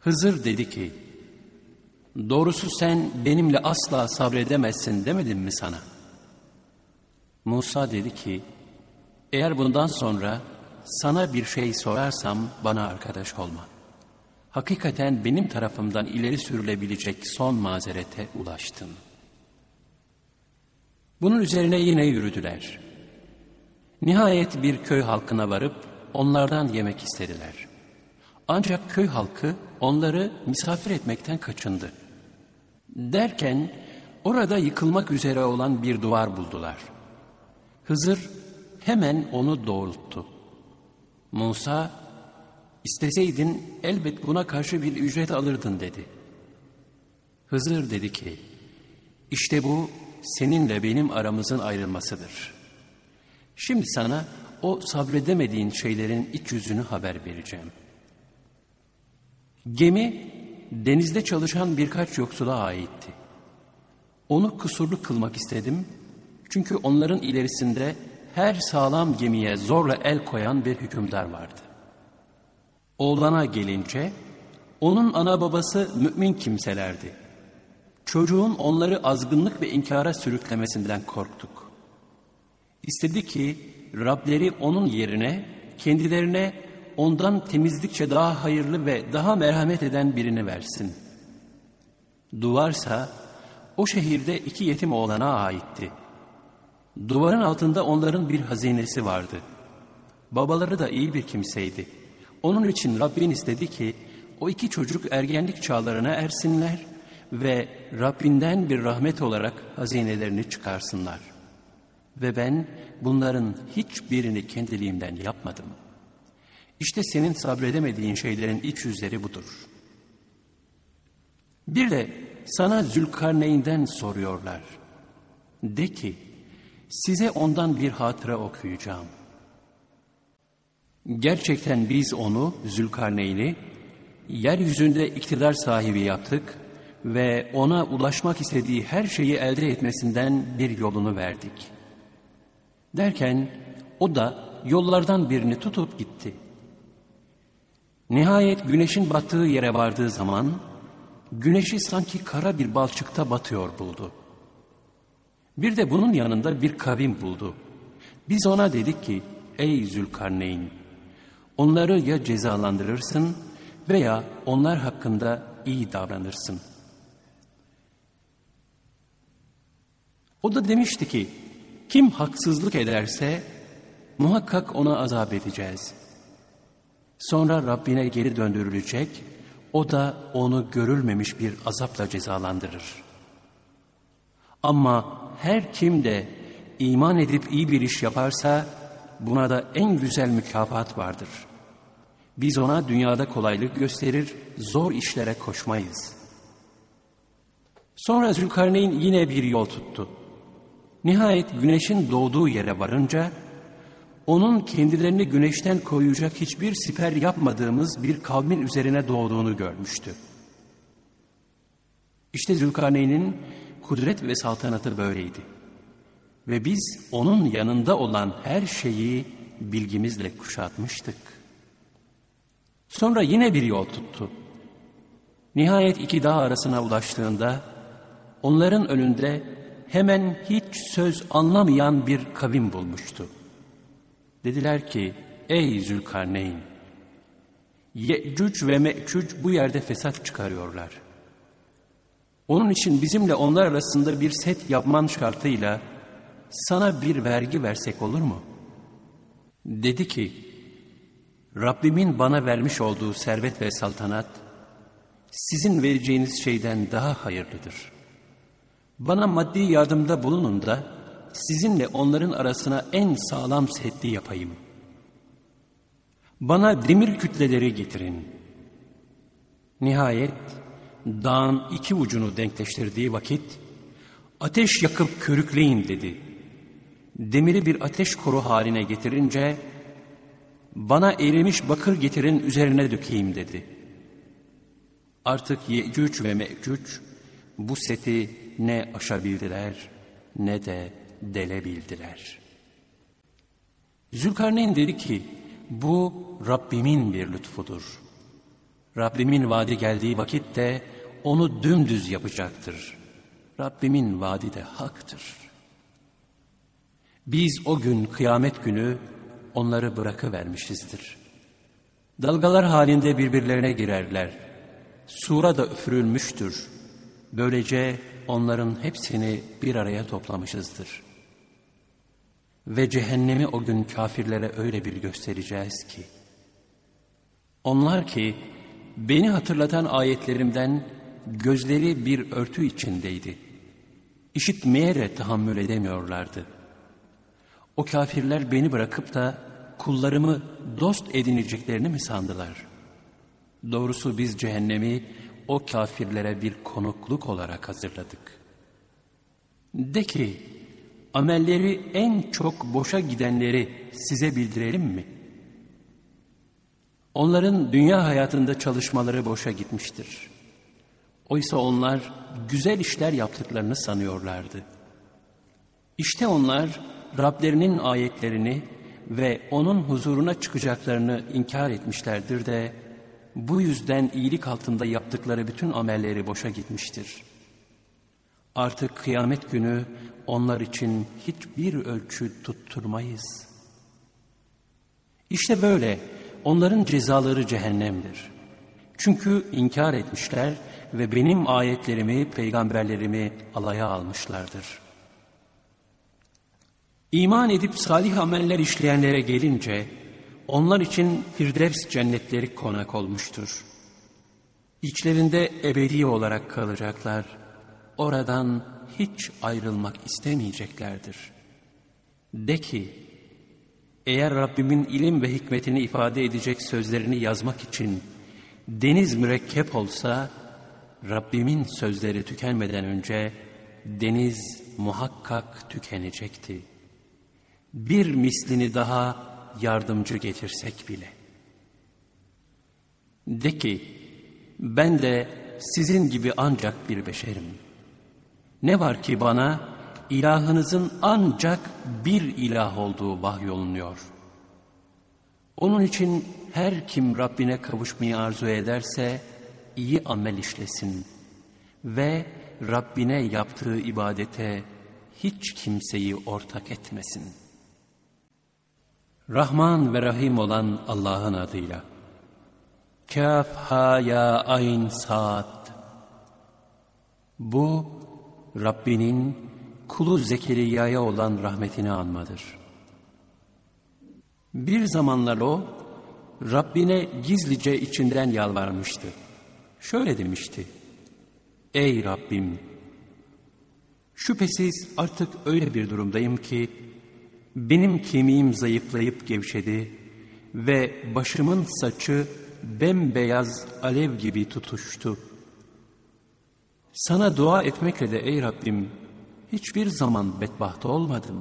Hızır dedi ki, doğrusu sen benimle asla sabredemezsin demedim mi sana? Musa dedi ki, eğer bundan sonra sana bir şey sorarsam bana arkadaş olma. Hakikaten benim tarafımdan ileri sürülebilecek son mazerete ulaştım. Bunun üzerine yine yürüdüler. Nihayet bir köy halkına varıp onlardan yemek istediler. Ancak köy halkı onları misafir etmekten kaçındı. Derken orada yıkılmak üzere olan bir duvar buldular. Hızır hemen onu doğrulttu. Musa, isteseydin elbet buna karşı bir ücret alırdın dedi. Hızır dedi ki, işte bu seninle benim aramızın ayrılmasıdır. Şimdi sana o sabredemediğin şeylerin iç yüzünü haber vereceğim. Gemi denizde çalışan birkaç yoksula aitti. Onu kusurlu kılmak istedim. Çünkü onların ilerisinde her sağlam gemiye zorla el koyan bir hükümdar vardı. Oğlana gelince onun ana babası mümin kimselerdi. Çocuğun onları azgınlık ve inkara sürüklemesinden korktuk. İstedi ki Rableri onun yerine kendilerine ondan temizlikçe daha hayırlı ve daha merhamet eden birini versin. Duvarsa o şehirde 2 yetim oğlana aitti. Duvarın altında onların bir hazinesi vardı. Babaları da iyi bir kimseydi. Onun için Rabbin istedi ki o 2 çocuk ergenlik çağlarına ersinler ve Rabbinden bir rahmet olarak hazinelerini çıkarsınlar. Ve ben bunların hiçbirini kendiliğimden yapmadım. İşte senin sabredemediğin şeylerin iç yüzleri budur. Bir de sana Zülkarneyn'den soruyorlar. De ki, size ondan bir hatıra okuyacağım. Gerçekten biz onu, Zülkarneyn'i, yeryüzünde iktidar sahibi yaptık ve ona ulaşmak istediği her şeyi elde etmesinden bir yolunu verdik. Derken o da yollardan birini tutup gitti. Nihayet güneşin battığı yere vardığı zaman, güneşi sanki kara bir balçıkta batıyor buldu. Bir de bunun yanında bir kavim buldu. Biz ona dedik ki, ey Zülkarneyn, onları ya cezalandırırsın veya onlar hakkında iyi davranırsın. O da demişti ki, kim haksızlık ederse muhakkak ona azap edeceğiz. Sonra Rabbine geri döndürülecek, o da onu görülmemiş bir azapla cezalandırır. Ama her kim de iman edip iyi bir iş yaparsa buna da en güzel mükafat vardır. Biz ona dünyada kolaylık gösterir, zor işlere koşmayız. Sonra Zülkarneyn yine bir yol tuttu. Nihayet güneşin doğduğu yere varınca, onun kendilerini güneşten koruyacak hiçbir siper yapmadığımız bir kavmin üzerine doğduğunu görmüştü. İşte Zülkarneyn'in kudret ve saltanatı böyleydi. Ve biz onun yanında olan her şeyi bilgimizle kuşatmıştık. Sonra yine bir yol tuttu. Nihayet 2 dağ arasına ulaştığında, onların önünde hemen hiç söz anlamayan bir kavim bulmuştu. Dediler ki, ey Zülkarneyn, Ye'cüc ve Me'cüc bu yerde fesat çıkarıyorlar. Onun için bizimle onlar arasında bir set yapman şartıyla sana bir vergi versek olur mu? Dedi ki, Rabbimin bana vermiş olduğu servet ve saltanat, sizin vereceğiniz şeyden daha hayırlıdır. Bana maddi yardımda bulunun da, sizinle onların arasına en sağlam seddi yapayım. Bana demir kütleleri getirin. Nihayet dağın 2 ucunu denkleştirdiği vakit, ateş yakıp körükleyin dedi. Demiri bir ateş koru haline getirince, bana erimiş bakır getirin üzerine dökeyim dedi. Artık Ye'cüc ve Me'cüc bu seti ne aşabildiler ne de delebildiler. Zülkarneyn dedi ki, bu Rabbimin bir lütfudur. Rabbimin vaadi geldiği vakitte onu dümdüz yapacaktır. Rabbimin vaadi de haktır. Biz o gün kıyamet günü onları bırakıvermişizdir. Dalgalar halinde birbirlerine girerler. Sura da üfürülmüştür. Böylece onların hepsini bir araya toplamışızdır. Ve cehennemi o gün kafirlere öyle bir göstereceğiz ki, onlar ki beni hatırlatan ayetlerimden gözleri bir örtü içindeydi. İşitmeye de tahammül edemiyorlardı. O kafirler beni bırakıp da kullarımı dost edineceklerini mi sandılar? Doğrusu biz cehennemi o kafirlere bir konukluk olarak hazırladık. De ki, amelleri en çok boşa gidenleri size bildirelim mi? Onların dünya hayatında çalışmaları boşa gitmiştir. Oysa onlar güzel işler yaptıklarını sanıyorlardı. İşte onlar Rablerinin ayetlerini ve onun huzuruna çıkacaklarını inkar etmişlerdir de bu yüzden iyilik altında yaptıkları bütün amelleri boşa gitmiştir. Artık kıyamet günü onlar için hiçbir ölçü tutturmayız. İşte böyle onların cezaları cehennemdir. Çünkü inkar etmişler ve benim ayetlerimi, peygamberlerimi alaya almışlardır. İman edip salih ameller işleyenlere gelince, onlar için Firdevs cennetleri konak olmuştur. İçlerinde ebedi olarak kalacaklar. Oradan hiç ayrılmak istemeyeceklerdir. De ki, eğer Rabbimin ilim ve hikmetini ifade edecek sözlerini yazmak için deniz mürekkep olsa, Rabbimin sözleri tükenmeden önce deniz muhakkak tükenecekti. Bir mislini daha yardımcı getirsek bile. De ki, ben de sizin gibi ancak bir beşerim. Ne var ki bana ilahınızın ancak bir ilah olduğu vahyolunuyor. Onun için her kim Rabbine kavuşmayı arzu ederse iyi amel işlesin ve Rabbine yaptığı ibadete hiç kimseyi ortak etmesin. Rahman ve Rahim olan Allah'ın adıyla. Kâf ha ya ayn saad. Bu Rabbinin kulu Zekeriya'ya olan rahmetini anmadır. Bir zamanlar o Rabbine gizlice içinden yalvarmıştı. Şöyle demişti: Ey Rabbim! Şüphesiz artık öyle bir durumdayım ki benim kemiğim zayıflayıp gevşedi ve başımın saçı bembeyaz alev gibi tutuştu. Sana dua etmekle de ey Rabbim hiçbir zaman bedbaht olmadım.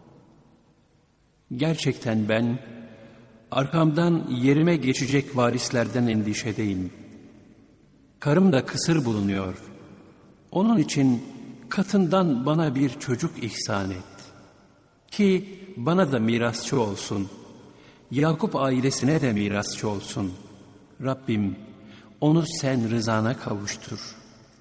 Gerçekten ben arkamdan yerime geçecek varislerden endişedeyim. Karım da kısır bulunuyor. Onun için katından bana bir çocuk ihsan et. Ki bana da mirasçı olsun. Yakup ailesine de mirasçı olsun. Rabbim onu sen rızana kavuştur.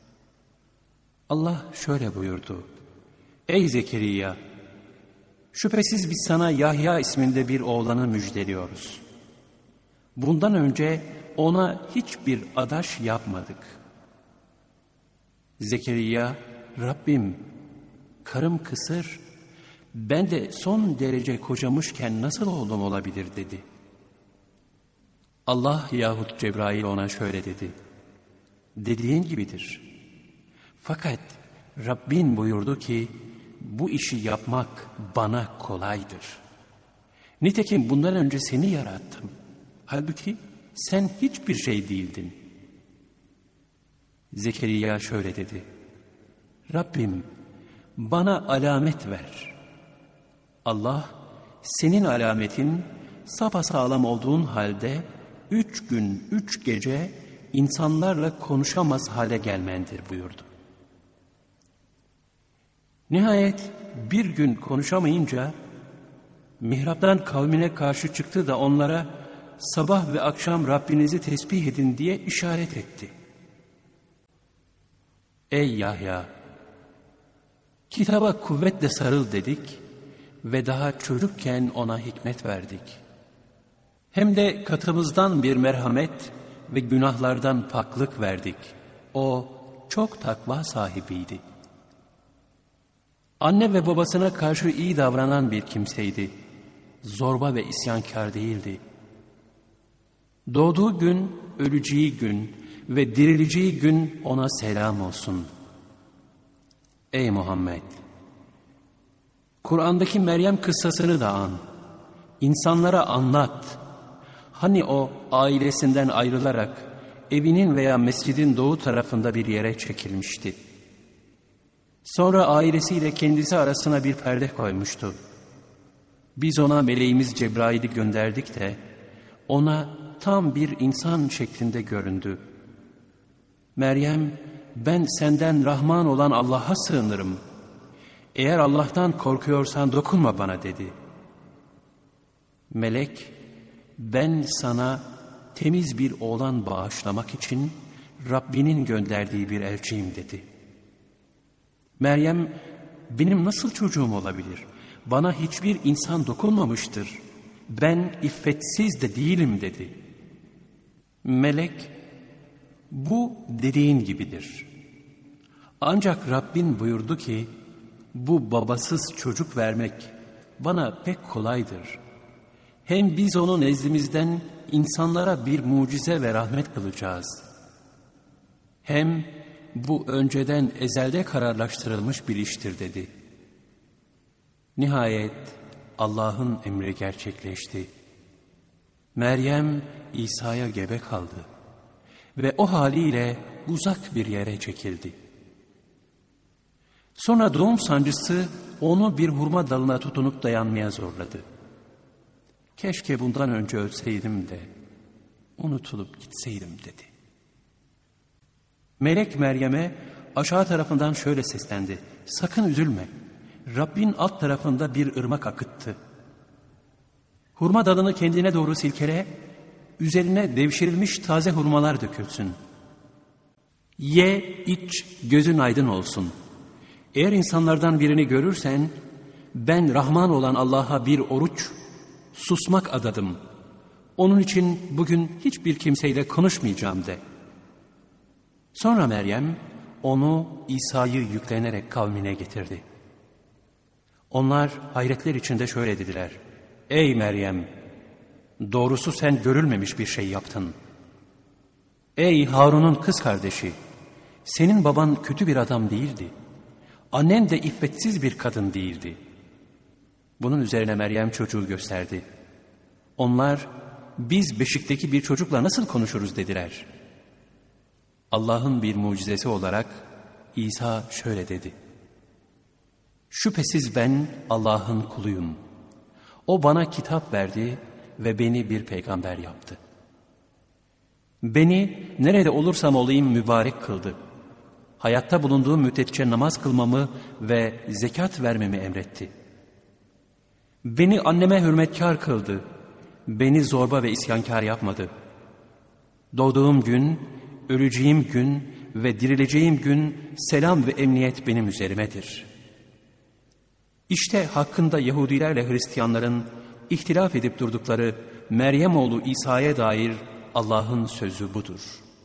Allah şöyle buyurdu: Ey Zekeriya! Şüphesiz biz sana Yahya isminde bir oğlanı müjdeliyoruz. Bundan önce ona hiçbir adaş yapmadık. Zekeriya, Rabbim, karım kısır, ben de son derece kocamışken nasıl oğlum olabilir dedi. Allah yahut Cebrail ona şöyle dedi: Dediğin gibidir. Fakat Rabbin buyurdu ki bu işi yapmak bana kolaydır. Nitekim bundan önce seni yarattım. Halbuki sen hiçbir şey değildin. Zekeriya şöyle dedi: Rabbim bana alamet ver. Allah senin alametin sapasağlam olduğun halde 3 gün 3 gece insanlarla konuşamaz hale gelmendir buyurdu. Nihayet bir gün konuşamayınca mihraptan kavmine karşı çıktı da onlara sabah ve akşam Rabbinizi tesbih edin diye işaret etti. Ey Yahya! Kitaba kuvvetle sarıl dedik ve daha çocukken ona hikmet verdik. Hem de katımızdan bir merhamet ve günahlardan paklık verdik. O çok takva sahibiydi. Anne ve babasına karşı iyi davranan bir kimseydi. Zorba ve isyankar değildi. Doğduğu gün, öleceği gün ve dirileceği gün ona selam olsun. Ey Muhammed! Kur'an'daki Meryem kıssasını da an. İnsanlara anlat. Hani o ailesinden ayrılarak evinin veya mescidin doğu tarafında bir yere çekilmişti. Sonra ailesiyle kendisi arasına bir perde koymuştu. Biz ona meleğimiz Cebrail'i gönderdik de ona tam bir insan şeklinde göründü. Meryem, ben senden Rahman olan Allah'a sığınırım. Eğer Allah'tan korkuyorsan dokunma bana dedi. Melek, ben sana temiz bir oğlan bağışlamak için Rabbinin gönderdiği bir elçiyim dedi. Meryem, benim nasıl çocuğum olabilir? Bana hiçbir insan dokunmamıştır. Ben iffetsiz de değilim dedi. Melek, bu dediğin gibidir. Ancak Rabbin buyurdu ki, bu babasız çocuk vermek bana pek kolaydır. Hem biz onu nezdimizden insanlara bir mucize ve rahmet kılacağız. Hem bu önceden ezelde kararlaştırılmış bir iştir dedi. Nihayet Allah'ın emri gerçekleşti. Meryem İsa'ya gebe kaldı ve o haliyle uzak bir yere çekildi. Sonra doğum sancısı onu bir hurma dalına tutunup dayanmaya zorladı. Keşke bundan önce ölseydim de unutulup gitseydim dedi. Melek Meryem'e aşağı tarafından şöyle seslendi. Sakın üzülme. Rabbin alt tarafında bir ırmak akıttı. Hurma dalını kendine doğru silkele, üzerine devşirilmiş taze hurmalar dökülsün. Ye, iç, gözün aydın olsun. Eğer insanlardan birini görürsen, ben Rahman olan Allah'a bir oruç, susmak adadım. Onun için bugün hiçbir kimseyle konuşmayacağım de. Sonra Meryem onu İsa'yı yüklenerek kavmine getirdi. Onlar hayretler içinde şöyle dediler. Ey Meryem! Doğrusu sen görülmemiş bir şey yaptın. Ey Harun'un kız kardeşi! Senin baban kötü bir adam değildi. Annen de iffetsiz bir kadın değildi. Bunun üzerine Meryem çocuğu gösterdi. Onlar, biz beşikteki bir çocukla nasıl konuşuruz dediler. Allah'ın bir mucizesi olarak İsa şöyle dedi. Şüphesiz ben Allah'ın kuluyum. O bana kitap verdi ve beni bir peygamber yaptı. Beni nerede olursam olayım mübarek kıldı. Hayatta bulunduğum müddetçe namaz kılmamı ve zekat vermemi emretti. Beni anneme hürmetkar kıldı. Beni zorba ve isyankar yapmadı. Doğduğum gün, öleceğim gün ve dirileceğim gün selam ve emniyet benim üzerimedir. İşte hakkında Yahudilerle Hristiyanların ihtilaf edip durdukları Meryem oğlu İsa'ya dair Allah'ın sözü budur.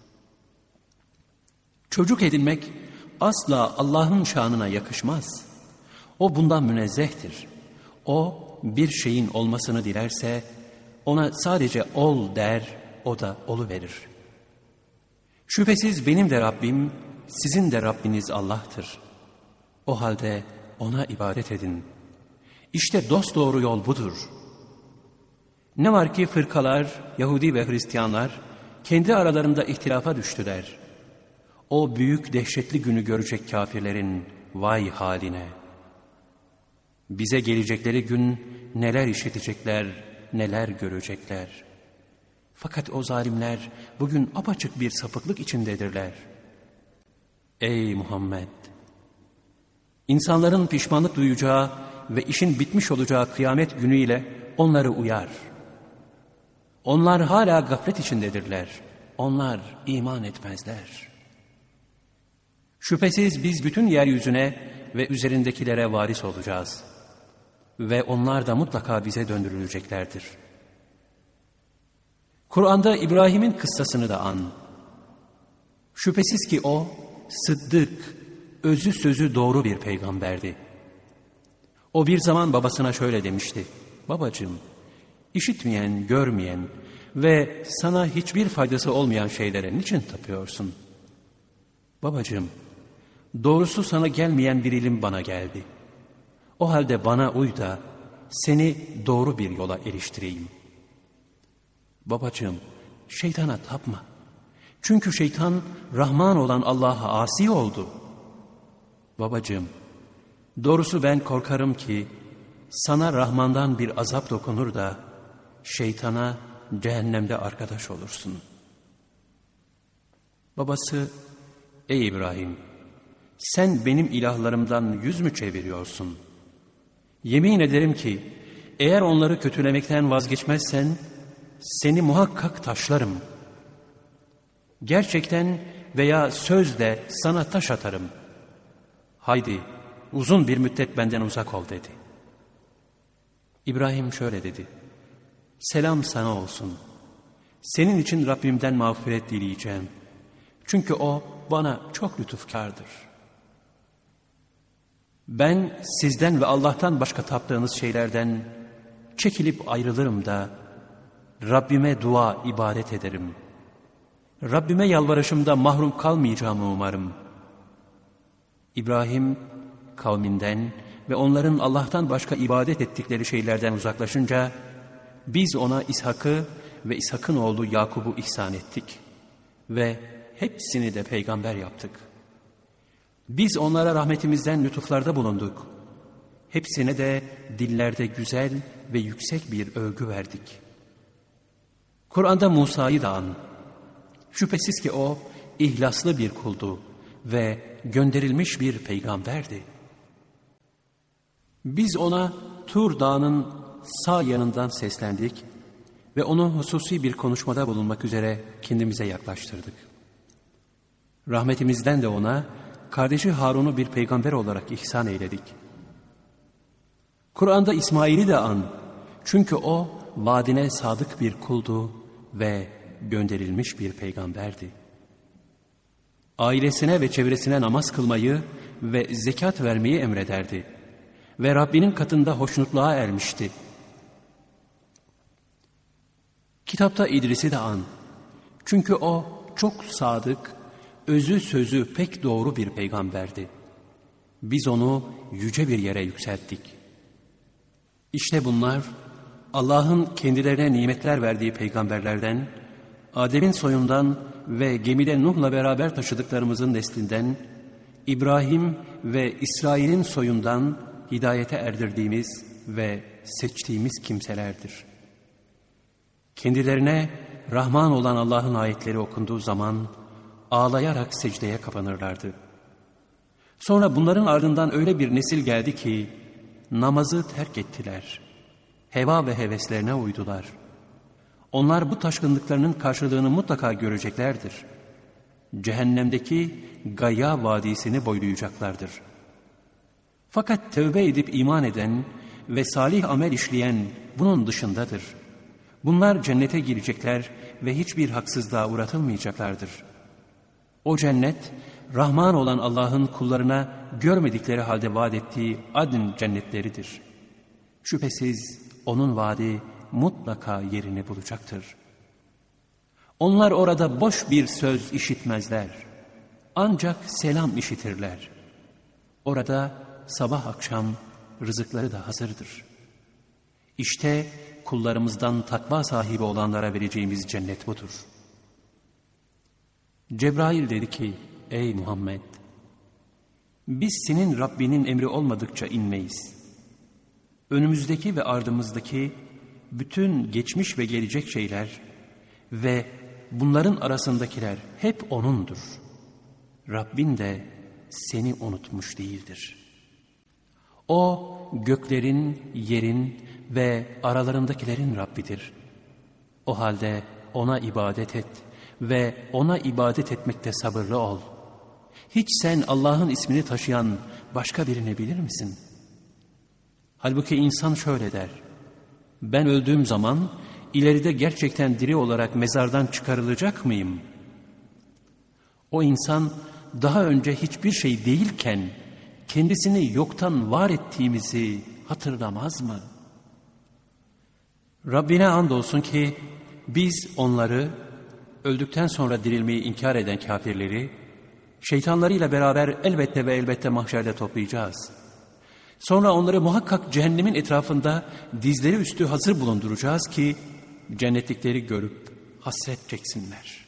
Çocuk edinmek asla Allah'ın şanına yakışmaz. O bundan münezzehtir. O bir şeyin olmasını dilerse ona sadece ol der, o da oluverir. Şüphesiz benim de Rabbim, sizin de Rabbiniz Allah'tır. O halde ona ibadet edin. İşte dosdoğru yol budur. Ne var ki fırkalar, Yahudi ve Hristiyanlar kendi aralarında ihtilafa düştüler. O büyük dehşetli günü görecek kafirlerin vay haline. Bize gelecekleri gün neler işitecekler, neler görecekler. Fakat o zalimler bugün apaçık bir sapıklık içindedirler. Ey Muhammed! İnsanların pişmanlık duyacağı ve işin bitmiş olacağı kıyamet günüyle onları uyar. Onlar hala gaflet içindedirler. Onlar iman etmezler. Şüphesiz biz bütün yeryüzüne ve üzerindekilere varis olacağız. Ve onlar da mutlaka bize döndürüleceklerdir. Kur'an'da İbrahim'in kıssasını da an. Şüphesiz ki o, sıddık, özü sözü doğru bir peygamberdi. O bir zaman babasına şöyle demişti: babacığım, işitmeyen, görmeyen ve sana hiçbir faydası olmayan şeylere niçin tapıyorsun? Babacığım, doğrusu sana gelmeyen bir ilim bana geldi. O halde bana uy da seni doğru bir yola eriştireyim. Babacığım, şeytana tapma. Çünkü şeytan Rahman olan Allah'a asi oldu. Babacığım, doğrusu ben korkarım ki sana Rahman'dan bir azap dokunur da şeytana cehennemde arkadaş olursun. Babası, ey İbrahim, sen benim ilahlarımdan yüz mü çeviriyorsun? Yemin ederim ki eğer onları kötülemekten vazgeçmezsen seni muhakkak taşlarım. Gerçekten veya sözle sana taş atarım. Haydi uzun bir müddet benden uzak ol dedi. İbrahim şöyle dedi: selam sana olsun. Senin için Rabbimden mağfiret dileyeceğim. Çünkü o bana çok lütufkardır. Ben sizden ve Allah'tan başka taptığınız şeylerden çekilip ayrılırım da Rabbime dua, ibadet ederim. Rabbime yalvarışımda mahrum kalmayacağımı umarım. İbrahim kavminden ve onların Allah'tan başka ibadet ettikleri şeylerden uzaklaşınca biz ona İshak'ı ve İshak'ın oğlu Yakub'u ihsan ettik ve hepsini de peygamber yaptık. Biz onlara rahmetimizden lütuflarda bulunduk. Hepsine de dillerde güzel ve yüksek bir övgü verdik. Kur'an'da Musa'yı da an. Şüphesiz ki o ihlaslı bir kuldu ve gönderilmiş bir peygamberdi. Biz ona Tur Dağı'nın sağ yanından seslendik ve onu hususi bir konuşmada bulunmak üzere kendimize yaklaştırdık. Rahmetimizden de ona kardeşi Harun'u bir peygamber olarak ihsan eyledik. Kur'an'da İsmail'i de an. Çünkü o vaadine sadık bir kuldu ve gönderilmiş bir peygamberdi. Ailesine ve çevresine namaz kılmayı ve zekat vermeyi emrederdi. Ve Rabbinin katında hoşnutluğa ermişti. Kitapta İdris'i de an. Çünkü o çok sadık, özü sözü pek doğru bir peygamberdi. Biz onu yüce bir yere yükselttik. İşte bunlar Allah'ın kendilerine nimetler verdiği peygamberlerden, Adem'in soyundan ve gemide Nuh'la beraber taşıdıklarımızın neslinden, İbrahim ve İsrail'in soyundan hidayete erdirdiğimiz ve seçtiğimiz kimselerdir. Kendilerine Rahman olan Allah'ın ayetleri okunduğu zaman ağlayarak secdeye kapanırlardı. Sonra bunların ardından öyle bir nesil geldi ki namazı terk ettiler. Heva ve heveslerine uydular. Onlar bu taşkınlıklarının karşılığını mutlaka göreceklerdir. Cehennemdeki Gayya Vadisi'ni boylayacaklardır. Fakat tövbe edip iman eden ve salih amel işleyen bunun dışındadır. Bunlar cennete girecekler ve hiçbir haksızlığa uğratılmayacaklardır. O cennet, Rahman olan Allah'ın kullarına görmedikleri halde vaat ettiği adn cennetleridir. Şüphesiz onun vaadi mutlaka yerini bulacaktır. Onlar orada boş bir söz işitmezler. Ancak selam işitirler. Orada sabah akşam rızıkları da hazırdır. İşte kullarımızdan takva sahibi olanlara vereceğimiz cennet budur. Cebrail dedi ki: ey Muhammed, biz senin Rabbinin emri olmadıkça inmeyiz. Önümüzdeki ve ardımızdaki bütün geçmiş ve gelecek şeyler ve bunların arasındakiler hep O'nundur. Rabbin de seni unutmuş değildir. O göklerin, yerin ve aralarındakilerin Rabbidir. O halde ona ibadet et ve ona ibadet etmekte sabırlı ol. Hiç sen Allah'ın ismini taşıyan başka birini bilir misin? Halbuki insan şöyle der: ben öldüğüm zaman ileride gerçekten diri olarak mezardan çıkarılacak mıyım? O insan daha önce hiçbir şey değilken kendisini yoktan var ettiğimizi hatırlamaz mı? Rabbine andolsun ki biz onları, öldükten sonra dirilmeyi inkar eden kafirleri, şeytanlarıyla beraber elbette ve elbette mahşerde toplayacağız. Sonra onları muhakkak cehennemin etrafında dizleri üstü hazır bulunduracağız ki cennetlikleri görüp hasret çeksinler.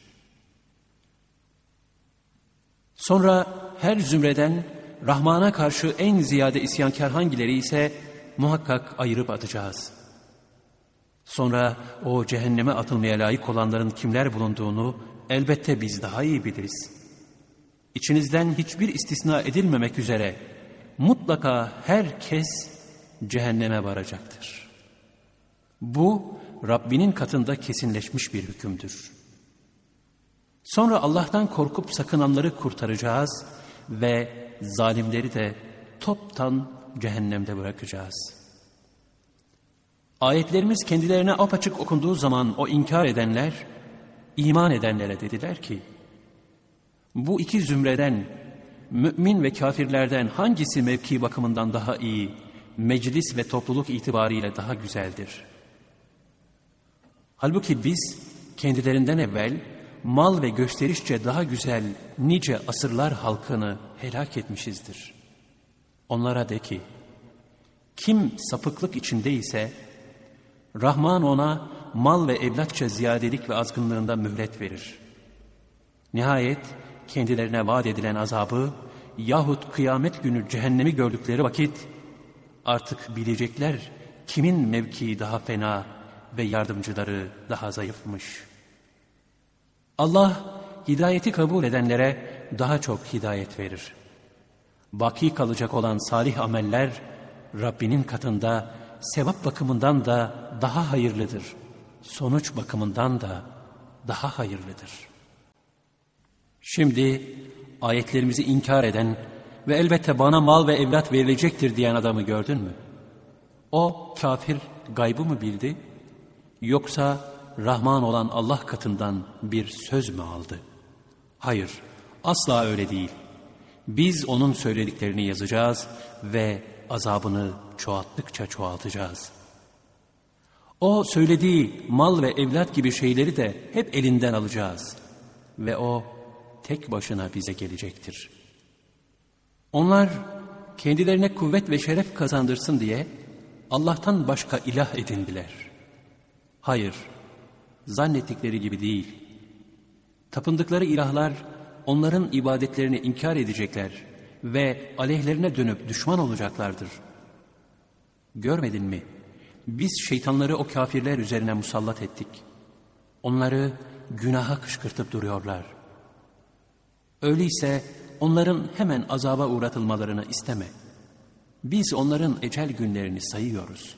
Sonra her zümreden Rahman'a karşı en ziyade isyankar hangileri ise muhakkak ayırıp atacağız. Sonra o cehenneme atılmaya layık olanların kimler bulunduğunu elbette biz daha iyi biliriz. İçinizden hiçbir istisna edilmemek üzere mutlaka herkes cehenneme varacaktır. Bu Rabbinin katında kesinleşmiş bir hükümdür. Sonra Allah'tan korkup sakınanları kurtaracağız ve zalimleri de toptan cehennemde bırakacağız. Ayetlerimiz kendilerine apaçık okunduğu zaman o inkar edenler, iman edenlere dediler ki, bu iki zümreden, mümin ve kafirlerden hangisi mevki bakımından daha iyi, meclis ve topluluk itibariyle daha güzeldir? Halbuki biz kendilerinden evvel mal ve gösterişçe daha güzel nice asırlar halkını helak etmişizdir. Onlara de ki, kim sapıklık içindeyse, Rahman ona mal ve evlatça ziyadelik ve azgınlığında mühlet verir. Nihayet kendilerine vaat edilen azabı yahut kıyamet günü cehennemi gördükleri vakit artık bilecekler kimin mevkii daha fena ve yardımcıları daha zayıfmış. Allah hidayeti kabul edenlere daha çok hidayet verir. Baki kalacak olan salih ameller Rabbinin katında sevap bakımından da daha hayırlıdır. Sonuç bakımından da daha hayırlıdır. Şimdi ayetlerimizi inkar eden ve elbette bana mal ve evlat verilecektir diyen adamı gördün mü? O kafir gaybı mı bildi? Yoksa Rahman olan Allah katından bir söz mü aldı? Hayır, asla öyle değil. Biz onun söylediklerini yazacağız ve azabını çoğalttıkça çoğaltacağız. O söylediği mal ve evlat gibi şeyleri de hep elinden alacağız. Ve o tek başına bize gelecektir. Onlar kendilerine kuvvet ve şeref kazandırsın diye Allah'tan başka ilah edindiler. Hayır, zannettikleri gibi değil. Tapındıkları ilahlar onların ibadetlerini inkar edecekler ve aleyhlerine dönüp düşman olacaklardır. Görmedin mi? Biz şeytanları o kafirler üzerine musallat ettik. Onları günaha kışkırtıp duruyorlar. Öyleyse onların hemen azaba uğratılmalarını isteme. Biz onların ecel günlerini sayıyoruz.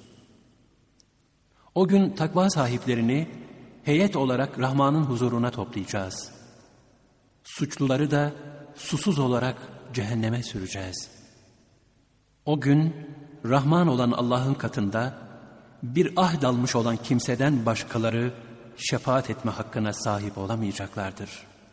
O gün takva sahiplerini heyet olarak Rahman'ın huzuruna toplayacağız. Suçluları da susuz olarak cehenneme süreceğiz. O gün Rahman olan Allah'ın katında bir ahd almış olan kimseden başkaları şefaat etme hakkına sahip olamayacaklardır.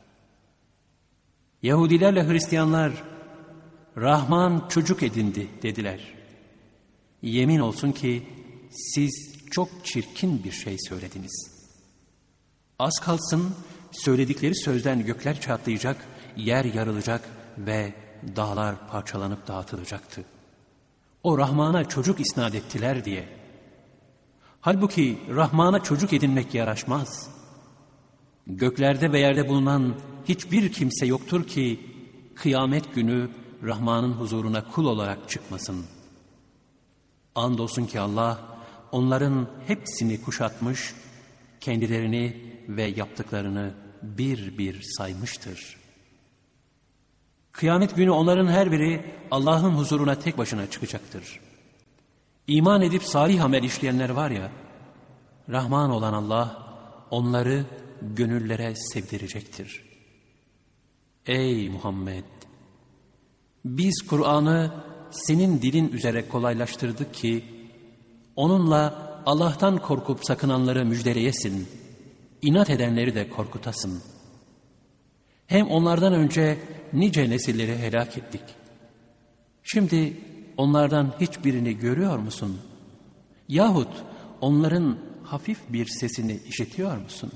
Yahudilerle Hristiyanlar Rahman çocuk edindi dediler. Yemin olsun ki siz çok çirkin bir şey söylediniz. Az kalsın söyledikleri sözden gökler çatlayacak, yer yarılacak ve dağlar parçalanıp dağıtılacaktı. O Rahman'a çocuk isnat ettiler diye. Halbuki Rahman'a çocuk edinmek yaraşmaz. Göklerde ve yerde bulunan hiçbir kimse yoktur ki kıyamet günü Rahman'ın huzuruna kul olarak çıkmasın. Andolsun ki Allah onların hepsini kuşatmış, kendilerini ve yaptıklarını bir bir saymıştır. Kıyamet günü onların her biri Allah'ın huzuruna tek başına çıkacaktır. İman edip salih amel işleyenler var ya, Rahman olan Allah onları gönüllere sevdirecektir. Ey Muhammed! Biz Kur'an'ı senin dilin üzere kolaylaştırdık ki, onunla Allah'tan korkup sakınanları müjdeleyesin, inat edenleri de korkutasın. Hem onlardan önce nice nesilleri helak ettik. Şimdi onlardan hiçbirini görüyor musun? Yahut onların hafif bir sesini işitiyor musun?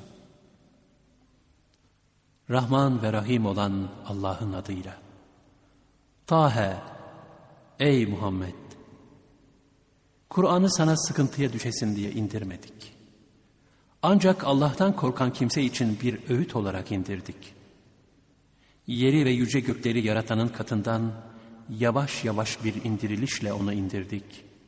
Rahman ve Rahim olan Allah'ın adıyla. Tahe, ey Muhammed! Kur'an'ı sana sıkıntıya düşesin diye indirmedik. Ancak Allah'tan korkan kimse için bir öğüt olarak indirdik. Yeri ve yüce gökleri yaratanın katından yavaş yavaş bir indirilişle onu indirdik.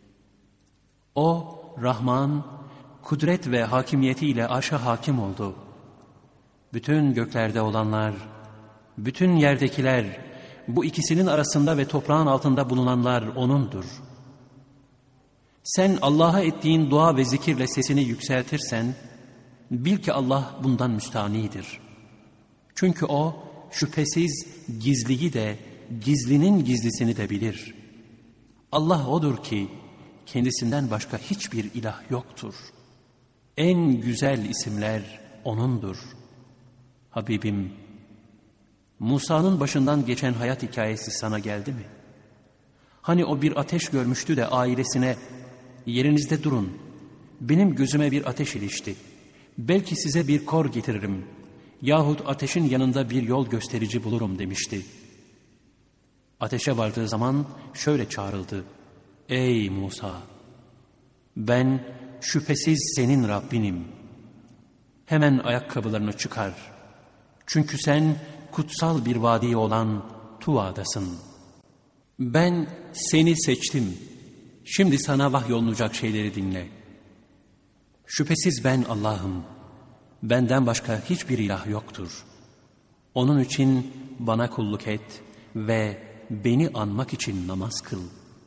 O, Rahman, kudret ve hakimiyetiyle arşa hakim oldu. Bütün göklerde olanlar, bütün yerdekiler, bu ikisinin arasında ve toprağın altında bulunanlar O'nundur. Sen Allah'a ettiğin dua ve zikirle sesini yükseltirsen, bil ki Allah bundan müstanidir. Çünkü O, şüphesiz gizliyi de, gizlinin gizlisini de bilir. Allah O'dur ki, kendisinden başka hiçbir ilah yoktur. En güzel isimler O'nundur. Habibim, Musa'nın başından geçen hayat hikayesi sana geldi mi? Hani o bir ateş görmüştü de ailesine, yerinizde durun, benim gözüme bir ateş ilişti. Belki size bir kor getiririm yahut ateşin yanında bir yol gösterici bulurum demişti. Ateşe vardığı zaman şöyle çağrıldı. Ey Musa! Ben şüphesiz senin Rabbinim. Hemen ayakkabılarını çıkar. Çünkü sen kutsal bir vadi olan Tuva'dasın. Ben seni seçtim. Şimdi sana vahyolunacak şeyleri dinle. Şüphesiz ben Allah'ım. Benden başka hiçbir ilah yoktur. Onun için bana kulluk et ve beni anmak için namaz kıl.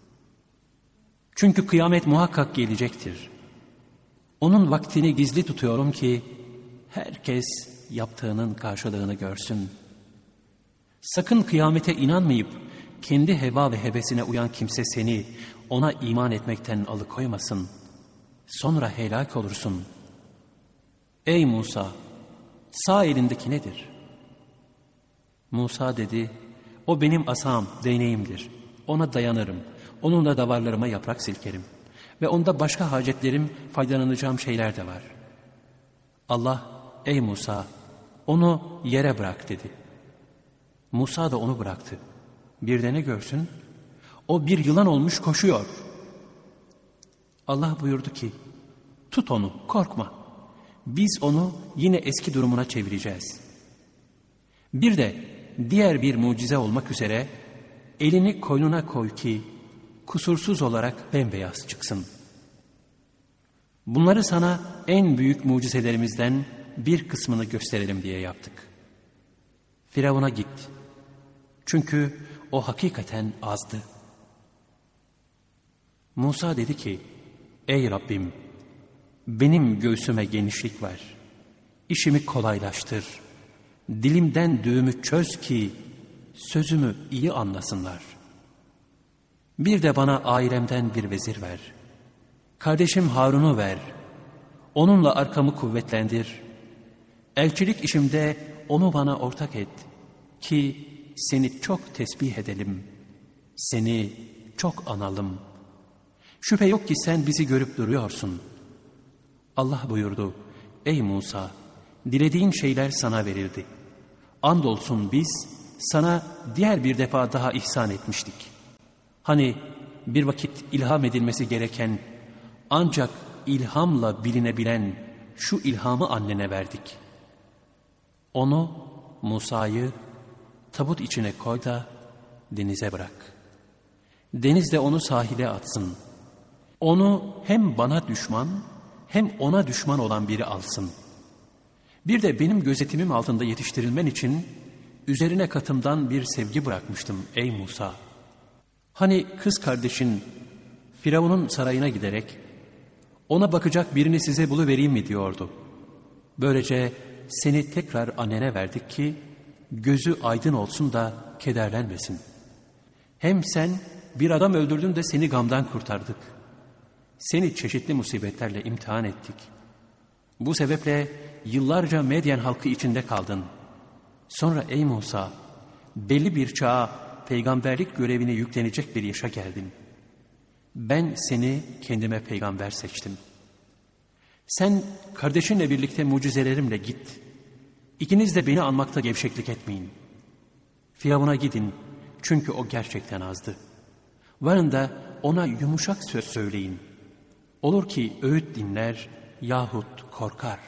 Çünkü kıyamet muhakkak gelecektir. Onun vaktini gizli tutuyorum ki herkes yaptığının karşılığını görsün. Sakın kıyamete inanmayıp kendi heva ve hevesine uyan kimse seni ona iman etmekten alıkoymasın. Sonra helak olursun. Ey Musa! Sağ elindeki nedir? Musa dedi, o benim asam, değneğimdir. Ona dayanırım. Onunla davarlarıma yaprak silkerim. Ve onda başka hacetlerim, faydalanacağım şeyler de var. Allah, ey Musa! Onu yere bırak dedi. Musa da onu bıraktı. Bir de ne görsün? O bir yılan olmuş koşuyor. Allah buyurdu ki, tut onu, korkma. Biz onu yine eski durumuna çevireceğiz. Bir de diğer bir mucize olmak üzere elini koynuna koy ki kusursuz olarak bembeyaz çıksın. Bunları sana en büyük mucizelerimizden bir kısmını gösterelim diye yaptık. Firavun'a git. Çünkü o hakikaten azdı. Musa dedi ki, ey Rabbim, benim göğsüme genişlik ver. İşimi kolaylaştır. Dilimden düğümü çöz ki sözümü iyi anlasınlar. Bir de bana ailemden bir vezir ver. Kardeşim Harun'u ver. Onunla arkamı kuvvetlendir. Elçilik işimde onu bana ortak et. Ki seni çok tesbih edelim. Seni çok analım. Şüphe yok ki sen bizi görüp duruyorsun. Allah buyurdu, ey Musa, dilediğin şeyler sana verildi. Andolsun biz sana diğer bir defa daha ihsan etmiştik. Hani bir vakit ilham edilmesi gereken, ancak ilhamla bilinebilen şu ilhamı annene verdik. Onu, Musa'yı tabut içine koy da denize bırak. Deniz de onu sahile atsın. Onu hem bana düşman hem ona düşman olan biri alsın. Bir de benim gözetimim altında yetiştirilmen için üzerine katımdan bir sevgi bırakmıştım ey Musa. Hani kız kardeşin Firavun'un sarayına giderek ona bakacak birini size buluvereyim mi diyordu. Böylece seni tekrar annene verdik ki gözü aydın olsun da kederlenmesin. Hem sen bir adam öldürdün de seni gamdan kurtardık. Seni çeşitli musibetlerle imtihan ettik. Bu sebeple yıllarca Medyen halkı içinde kaldın. Sonra ey Musa, belli bir çağa peygamberlik görevine yüklenecek bir yaşa geldin. Ben seni kendime peygamber seçtim. Sen kardeşinle birlikte mucizelerimle git. İkiniz de beni anmakta gevşeklik etmeyin. Firavun'a gidin çünkü o gerçekten azdı. Varın da ona yumuşak söz söyleyin. Olur ki öğüt dinler yahut korkar.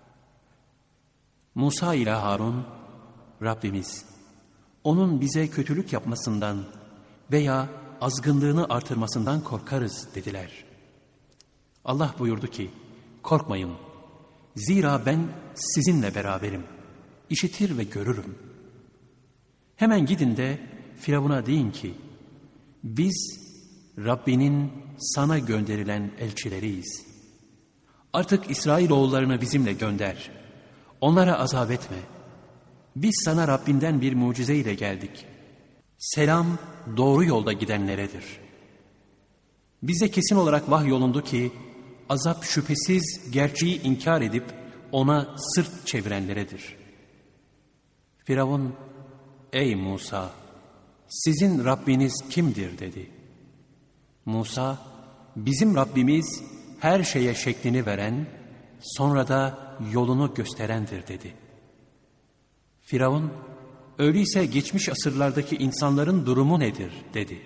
Musa ile Harun, Rabbimiz, onun bize kötülük yapmasından veya azgınlığını artırmasından korkarız dediler. Allah buyurdu ki, korkmayın. Zira ben sizinle beraberim. İşitir ve görürüm. Hemen gidin de Firavun'a deyin ki, biz Rabbinin sana gönderilen elçileriyiz. Artık İsrailoğullarını bizimle gönder. Onlara azap etme. Biz sana Rabbinden bir mucize ile geldik. Selam doğru yolda gidenleredir. Bize kesin olarak vahyolundu ki, azap şüphesiz gerçeği inkar edip ona sırt çevirenleredir. Firavun, ey Musa, sizin Rabbiniz kimdir dedi. Musa, bizim Rabbimiz her şeye şeklini veren, sonra da yolunu gösterendir dedi. Firavun, öyleyse geçmiş asırlardaki insanların durumu nedir dedi.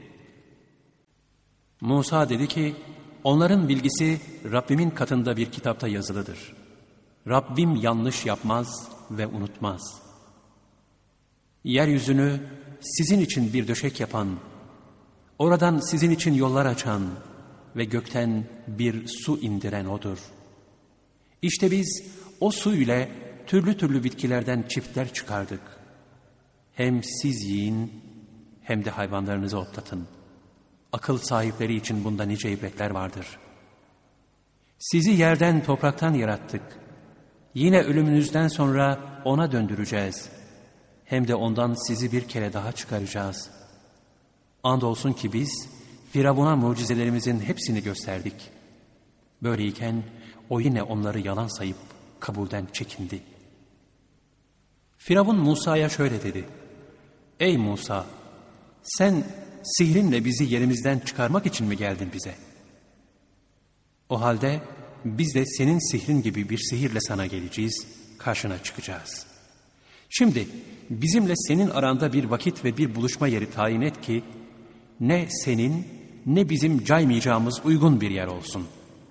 Musa dedi ki, onların bilgisi Rabbimin katında bir kitapta yazılıdır. Rabbim yanlış yapmaz ve unutmaz. Yeryüzünü sizin için bir döşek yapan, oradan sizin için yollar açan ve gökten bir su indiren O'dur. İşte biz o su ile türlü türlü bitkilerden çiftler çıkardık. Hem siz yiyin hem de hayvanlarınızı otlatın. Akıl sahipleri için bunda nice ibretler vardır. Sizi yerden, topraktan yarattık. Yine ölümünüzden sonra ona döndüreceğiz. Hem de ondan sizi bir kere daha çıkaracağız. Andolsun ki biz Firavun'a mucizelerimizin hepsini gösterdik. Böyleyken o yine onları yalan sayıp kabulden çekindi. Firavun Musa'ya şöyle dedi. Ey Musa, sen sihrinle bizi yerimizden çıkarmak için mi geldin bize? O halde biz de senin sihrin gibi bir sihirle sana geleceğiz, karşına çıkacağız. Şimdi bizimle senin aranda bir vakit ve bir buluşma yeri tayin et ki, ne senin ne bizim caymayacağımız uygun bir yer olsun.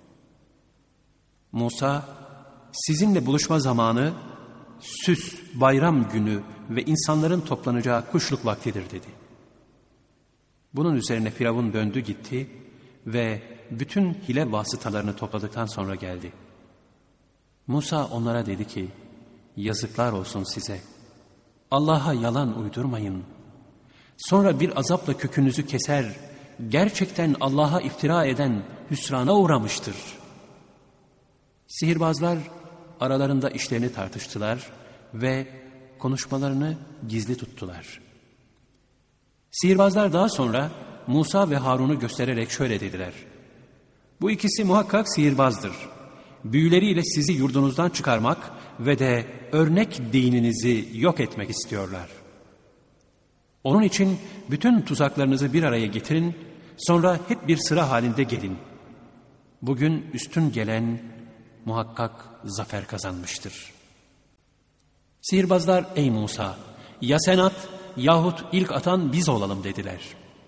Musa, sizinle buluşma zamanı süs, bayram günü ve insanların toplanacağı kuşluk vaktidir dedi. Bunun üzerine Firavun döndü gitti ve bütün hile vasıtalarını topladıktan sonra geldi. Musa onlara dedi ki, yazıklar olsun size. Allah'a yalan uydurmayın. Sonra bir azapla kökünüzü keser, gerçekten Allah'a iftira eden hüsrana uğramıştır. Sihirbazlar aralarında işlerini tartıştılar ve konuşmalarını gizli tuttular. Sihirbazlar daha sonra Musa ve Harun'u göstererek şöyle dediler. Bu ikisi muhakkak sihirbazdır. Büyüleriyle sizi yurdunuzdan çıkarmak ve de örnek dininizi yok etmek istiyorlar. Onun için bütün tuzaklarınızı bir araya getirin, sonra hep bir sıra halinde gelin. Bugün üstün gelen muhakkak zafer kazanmıştır. Sihirbazlar, ey Musa, ya sen at yahut ilk atan biz olalım dediler.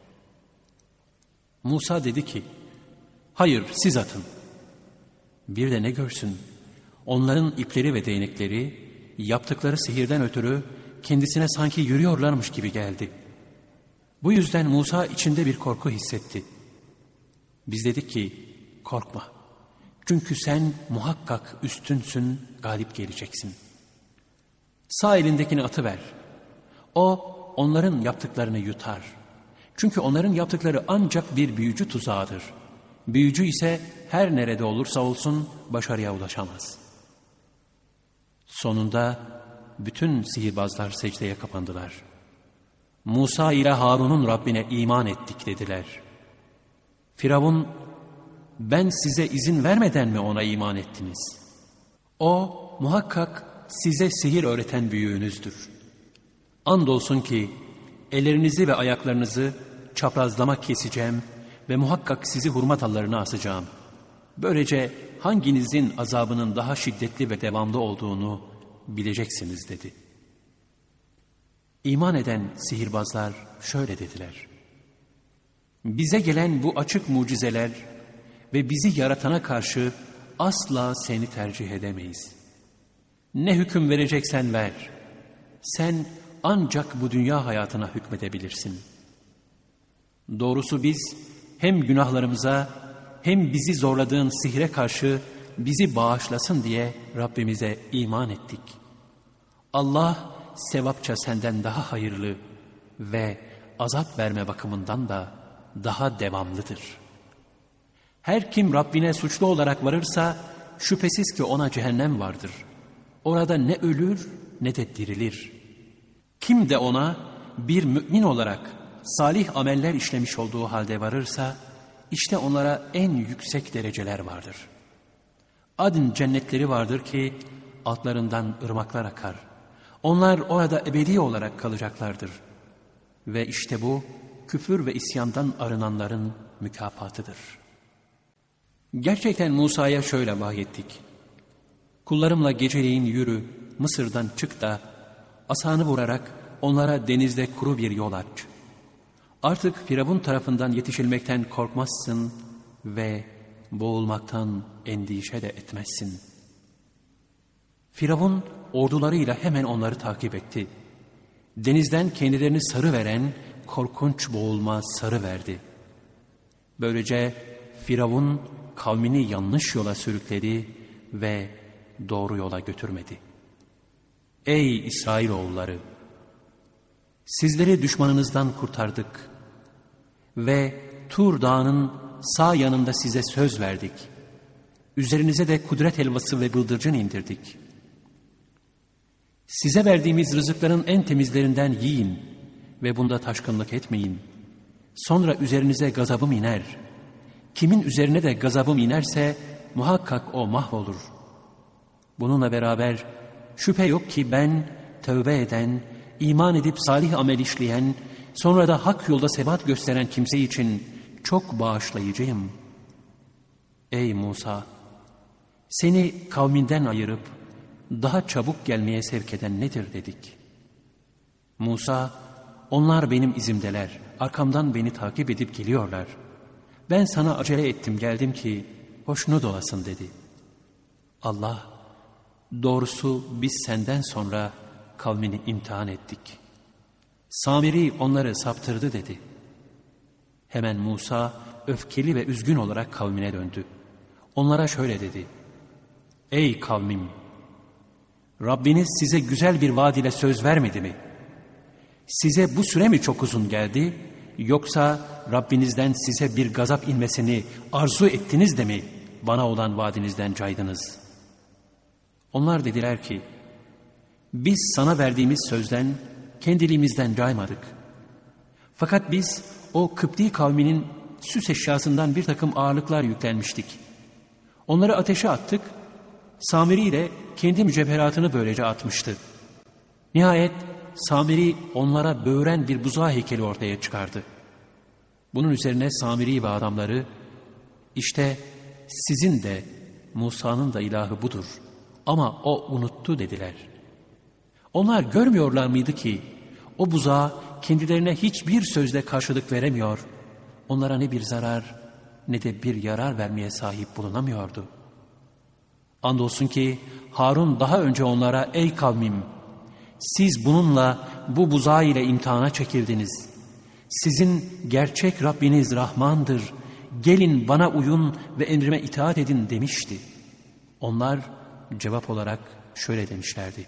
Musa dedi ki, hayır siz atın. Bir de ne görsün, onların ipleri ve değnekleri yaptıkları sihirden ötürü kendisine sanki yürüyorlarmış gibi geldi. Bu yüzden Musa içinde bir korku hissetti. Biz dedik ki, korkma. Çünkü sen muhakkak üstünsün, galip geleceksin. Sağ elindekini atıver. O, onların yaptıklarını yutar. Çünkü onların yaptıkları ancak bir büyücü tuzağıdır. Büyücü ise her nerede olursa olsun başarıya ulaşamaz. Sonunda bütün sihirbazlar secdeye kapandılar. Musa ile Harun'un Rabbine iman ettik dediler. Firavun, ben size izin vermeden mi ona iman ettiniz? O muhakkak size sihir öğreten büyüğünüzdür. Andolsun ki ellerinizi ve ayaklarınızı çaprazlama keseceğim ve muhakkak sizi hurma dallarına asacağım. Böylece hanginizin azabının daha şiddetli ve devamlı olduğunu bileceksiniz dedi. İman eden sihirbazlar şöyle dediler. Bize gelen bu açık mucizeler ve bizi yaratana karşı asla seni tercih edemeyiz. Ne hüküm vereceksen ver. Sen ancak bu dünya hayatına hükmedebilirsin. Doğrusu biz hem günahlarımıza hem bizi zorladığın sihre karşı bizi bağışlasın diye Rabbimize iman ettik. Allah sevapça senden daha hayırlı ve azap verme bakımından da daha devamlıdır. Her kim Rabbine suçlu olarak varırsa şüphesiz ki ona cehennem vardır. Orada ne ölür ne de dirilir. Kim de ona bir mümin olarak salih ameller işlemiş olduğu halde varırsa işte onlara en yüksek dereceler vardır. Adn cennetleri vardır ki altlarından ırmaklar akar. Onlar orada ebedi olarak kalacaklardır. Ve işte bu küfür ve isyandan arınanların mükafatıdır. Gerçekten Musa'ya şöyle vahyettik. Kullarımla geceleyin yürü, Mısır'dan çık da asanı vurarak onlara denizde kuru bir yol aç. Artık Firavun tarafından yetişilmekten korkmazsın ve boğulmaktan endişe de etmezsin. Firavun ordularıyla hemen onları takip etti. Denizden kendilerini sarıveren korkunç boğulma sarıverdi. Böylece Firavun kavmini yanlış yola sürükledi ve doğru yola götürmedi. Ey İsrailoğulları! Sizleri düşmanınızdan kurtardık ve Tur Dağı'nın sağ yanında size söz verdik. Üzerinize de kudret helvası ve bıldırcın indirdik. Size verdiğimiz rızıkların en temizlerinden yiyin ve bunda taşkınlık etmeyin. Sonra üzerinize gazabım iner. Kimin üzerine de gazabım inerse muhakkak o mahvolur. Bununla beraber şüphe yok ki ben tövbe eden, iman edip salih amel işleyen, sonra da hak yolda sebat gösteren kimse için çok bağışlayıcıyım. Ey Musa! Seni kavminden ayırıp daha çabuk gelmeye sevk eden nedir dedik. Musa, onlar benim izimdeler, arkamdan beni takip edip geliyorlar. Ben sana acele ettim geldim ki hoşnut olasın dedi. Allah, doğrusu biz senden sonra kavmini imtihan ettik. Samiri onları saptırdı dedi. Hemen Musa öfkeli ve üzgün olarak kavmine döndü. Onlara şöyle dedi. Ey kavmim! Rabbiniz size güzel bir vaad ile söz vermedi mi? Size bu süre mi çok uzun geldi? Yoksa Rabbinizden size bir gazap inmesini arzu ettiniz de mi bana olan vaadinizden caydınız? Onlar dediler ki, biz sana verdiğimiz sözden kendiliğimizden caymadık. Fakat biz o Kıpti kavminin süs eşyasından bir takım ağırlıklar yüklenmiştik. Onları ateşe attık, Samiri ile kendi mücevheratını böylece atmıştı. Nihayet Samiri onlara böğren bir buzağı heykeli ortaya çıkardı. Bunun üzerine Samiri ve adamları, işte sizin de Musa'nın da ilahı budur ama o unuttu dediler. Onlar görmüyorlar mıydı ki o buzağı kendilerine hiçbir sözle karşılık veremiyor, onlara ne bir zarar ne de bir yarar vermeye sahip bulunamıyordu. Andolsun ki Harun daha önce onlara, ey kavmim, siz bununla bu buzağı ile imtihana çekildiniz. Sizin gerçek Rabbiniz Rahmandır. Gelin bana uyun ve emrime itaat edin demişti. Onlar cevap olarak şöyle demişlerdi.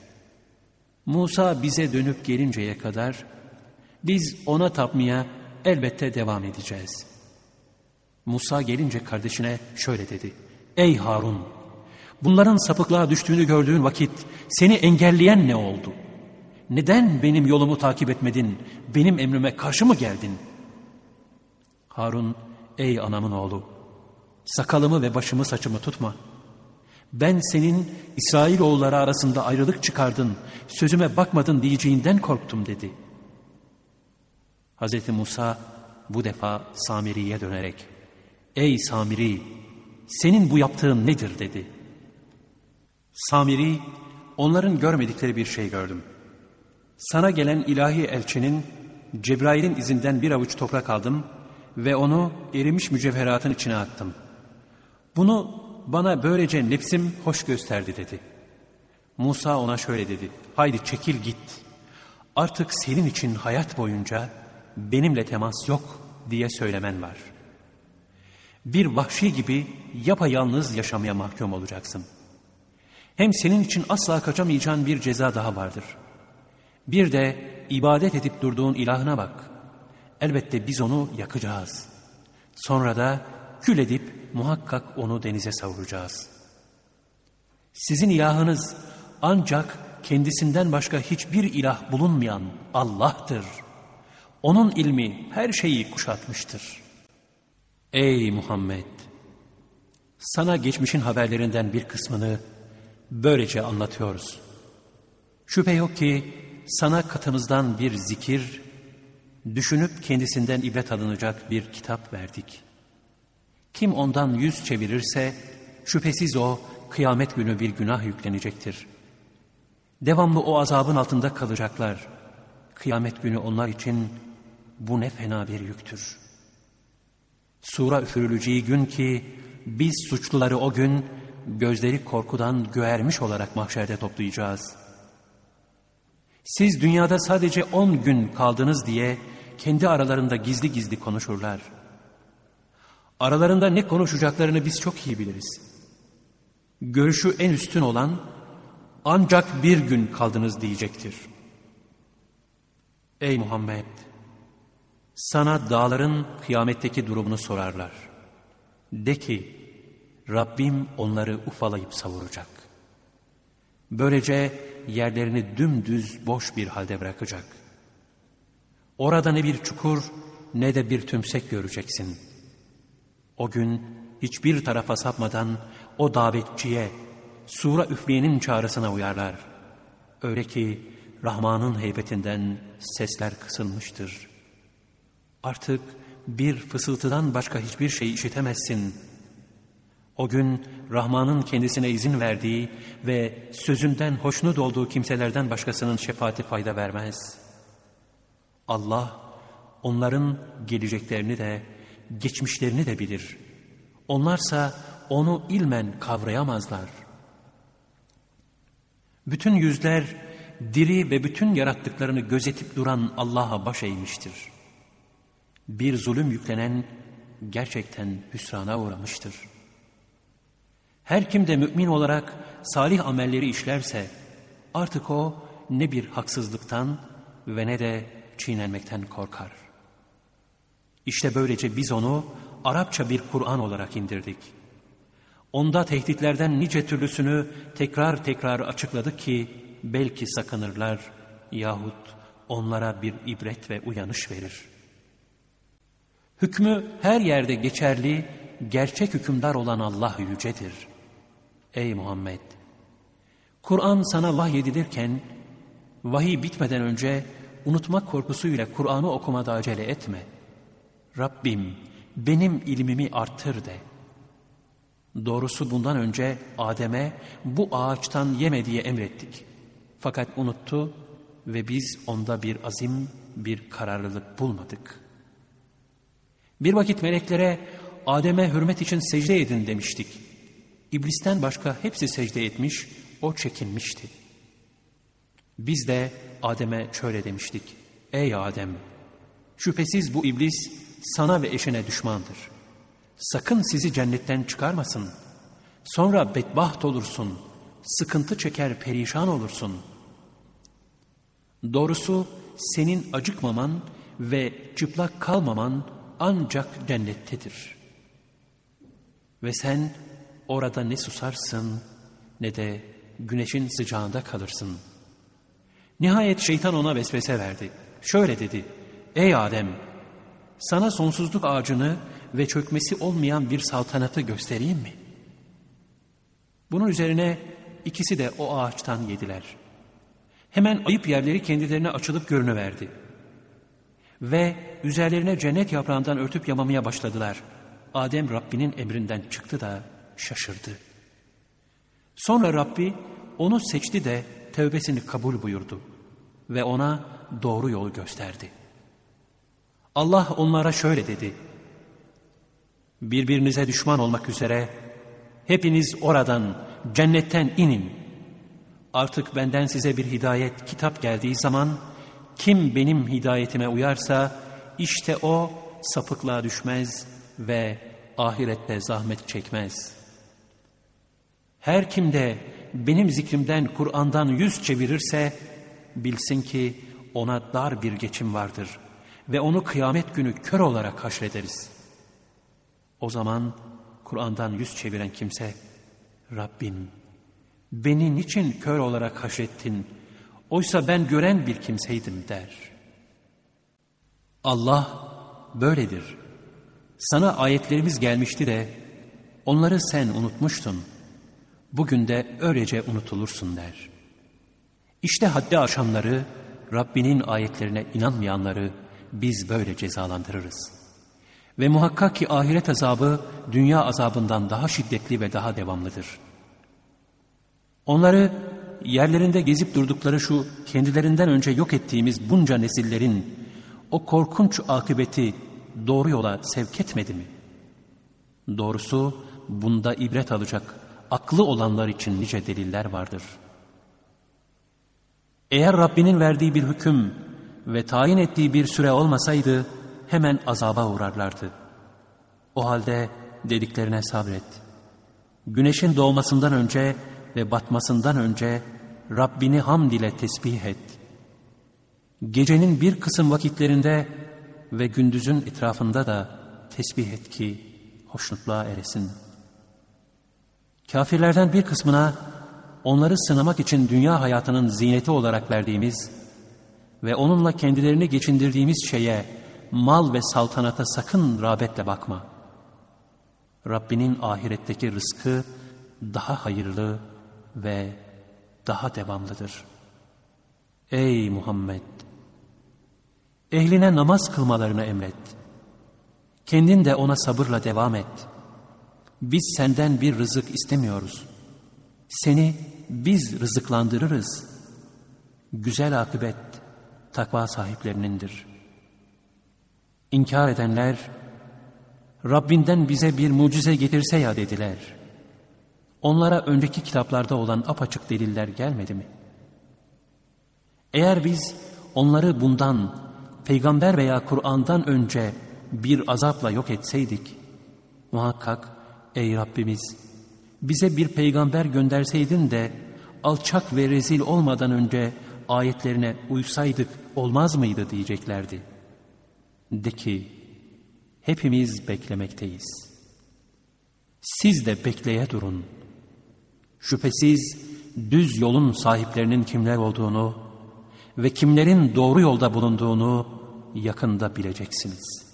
Musa bize dönüp gelinceye kadar biz ona tapmaya elbette devam edeceğiz. Musa gelince kardeşine şöyle dedi. Ey Harun! Bunların sapıklığa düştüğünü gördüğün vakit seni engelleyen ne oldu? Neden benim yolumu takip etmedin? Benim emrime karşı mı geldin? Harun, ey anamın oğlu, sakalımı ve başımı saçımı tutma. Ben senin İsrailoğulları arasında ayrılık çıkardın, sözüme bakmadın diyeceğinden korktum dedi. Hz. Musa bu defa Samiri'ye dönerek, ey Samiri, senin bu yaptığın nedir dedi. Samiri, onların görmedikleri bir şey gördüm. Sana gelen ilahi elçinin Cebrail'in izinden bir avuç toprak aldım ve onu erimiş mücevheratın içine attım. Bunu bana böylece nefsim hoş gösterdi dedi. Musa ona şöyle dedi, haydi çekil git. Artık senin için hayat boyunca benimle temas yok diye söylemen var. Bir vahşi gibi yapayalnız yaşamaya mahkum olacaksın. Hem senin için asla kaçamayacağın bir ceza daha vardır. Bir de ibadet edip durduğun ilahına bak. Elbette biz onu yakacağız. Sonra da kül edip muhakkak onu denize savuracağız. Sizin ilahınız ancak kendisinden başka hiçbir ilah bulunmayan Allah'tır. Onun ilmi her şeyi kuşatmıştır. Ey Muhammed! Sana geçmişin haberlerinden bir kısmını böylece anlatıyoruz. Şüphe yok ki sana katımızdan bir zikir, düşünüp kendisinden ibret alınacak bir kitap verdik. Kim ondan yüz çevirirse şüphesiz o kıyamet günü bir günah yüklenecektir. Devamlı o azabın altında kalacaklar. Kıyamet günü onlar için bu ne fena bir yüktür. Sura üfürüleceği gün ki biz suçluları o gün gözleri korkudan göğermiş olarak mahşerde toplayacağız. Siz dünyada sadece 10 gün kaldınız diye kendi aralarında gizli gizli konuşurlar. Aralarında ne konuşacaklarını biz çok iyi biliriz. Görüşü en üstün olan ancak bir gün kaldınız diyecektir. Ey Muhammed! Sana dağların kıyametteki durumunu sorarlar. De ki, Rabbim onları ufalayıp savuracak. Böylece yerlerini dümdüz boş bir halde bırakacak. Orada ne bir çukur ne de bir tümsek göreceksin. O gün hiçbir tarafa sapmadan o davetçiye, sura üfleyenin çağrısına uyarlar. Öyle ki Rahman'ın heybetinden sesler kısılmıştır. Artık bir fısıltıdan başka hiçbir şey işitemezsin. O gün Rahman'ın kendisine izin verdiği ve sözünden hoşnut olduğu kimselerden başkasının şefaati fayda vermez. Allah onların geleceklerini de geçmişlerini de bilir. Onlarsa onu ilmen kavrayamazlar. Bütün yüzler diri ve bütün yarattıklarını gözetip duran Allah'a baş eğmiştir. Bir zulüm yüklenen gerçekten hüsrana uğramıştır. Her kim de mümin olarak salih amelleri işlerse artık o ne bir haksızlıktan ve ne de çiğnenmekten korkar. İşte böylece biz onu Arapça bir Kur'an olarak indirdik. Onda tehditlerden nice türlüsünü tekrar tekrar açıkladık ki belki sakınırlar yahut onlara bir ibret ve uyanış verir. Hükmü her yerde geçerli, gerçek hükümdar olan Allah yücedir. Ey Muhammed! Kur'an sana vahyedilirken, vahiy bitmeden önce unutmak korkusuyla Kur'an'ı okumada acele etme. Rabbim benim ilmimi arttır de. Doğrusu bundan önce Adem'e bu ağaçtan yeme diye emrettik. Fakat unuttu ve biz onda bir azim, bir kararlılık bulmadık. Bir vakit meleklere Adem'e hürmet için secde edin demiştik. İblisten başka hepsi secde etmiş, o çekinmişti. Biz de Adem'e şöyle demiştik. Ey Adem! Şüphesiz bu iblis sana ve eşine düşmandır. Sakın sizi cennetten çıkarmasın. Sonra bedbaht olursun, sıkıntı çeker perişan olursun. Doğrusu senin acıkmaman ve çıplak kalmaman ancak cennettedir. Ve sen orada ne susarsın ne de güneşin sıcağında kalırsın. Nihayet şeytan ona vesvese verdi. Şöyle dedi: Ey Adem! Sana sonsuzluk ağacını ve çökmesi olmayan bir saltanatı göstereyim mi? Bunun üzerine ikisi de o ağaçtan yediler. Hemen ayıp yerleri kendilerine açılıp görünüverdi. Ve üzerlerine cennet yaprağından örtüp yamamaya başladılar. Adem Rabbinin emrinden çıktı da şaşırdı. Sonra Rabbi onu seçti de tövbesini kabul buyurdu ve ona doğru yolu gösterdi. Allah onlara şöyle dedi: Birbirinize düşman olmak üzere hepiniz oradan, cennetten inin. Artık benden size bir hidayet, kitap geldiği zaman kim benim hidayetime uyarsa işte o sapıklığa düşmez ve ahirette zahmet çekmez. Her kim de benim zikrimden, Kur'an'dan yüz çevirirse bilsin ki ona dar bir geçim vardır ve onu kıyamet günü kör olarak haşrederiz. O zaman Kur'an'dan yüz çeviren kimse, Rabbim beni niçin kör olarak haşrettin? Oysa ben gören bir kimseydim der. Allah böyledir. Sana ayetlerimiz gelmişti de onları sen unutmuştun. Bugün de öylece unutulursun der. İşte haddi aşanları, Rabbinin ayetlerine inanmayanları biz böyle cezalandırırız. Ve muhakkak ki ahiret azabı dünya azabından daha şiddetli ve daha devamlıdır. Onları yerlerinde gezip durdukları şu kendilerinden önce yok ettiğimiz bunca nesillerin o korkunç akıbeti doğru yola sevk etmedi mi? Doğrusu bunda ibret alacak aklı olanlar için nice deliller vardır. Eğer Rabbinin verdiği bir hüküm ve tayin ettiği bir süre olmasaydı hemen azaba uğrarlardı. O halde dediklerine sabret. Güneşin doğmasından önce ve batmasından önce Rabbini hamd ile tesbih et. Gecenin bir kısım vakitlerinde ve gündüzün etrafında da tesbih et ki hoşnutluğa eresin. Kafirlerden bir kısmına onları sınamak için dünya hayatının zineti olarak verdiğimiz ve onunla kendilerini geçindirdiğimiz şeye, mal ve saltanata sakın rağbetle bakma. Rabbinin ahiretteki rızkı daha hayırlı ve daha devamlıdır. Ey Muhammed! Ehline namaz kılmalarını emret. Kendin de ona sabırla devam et. Biz senden bir rızık istemiyoruz. Seni biz rızıklandırırız. Güzel akıbet takva sahiplerinindir. İnkar edenler, Rabbinden bize bir mucize getirse ya dediler. Onlara önceki kitaplarda olan apaçık deliller gelmedi mi? Eğer biz onları bundan, peygamber veya Kur'an'dan önce bir azapla yok etseydik, muhakkak ey Rabbimiz bize bir peygamber gönderseydin de alçak ve rezil olmadan önce ayetlerine uysaydık olmaz mıydı diyeceklerdi. De ki hepimiz beklemekteyiz. Siz de bekleye durun. Şüphesiz düz yolun sahiplerinin kimler olduğunu ve kimlerin doğru yolda bulunduğunu yakında bileceksiniz.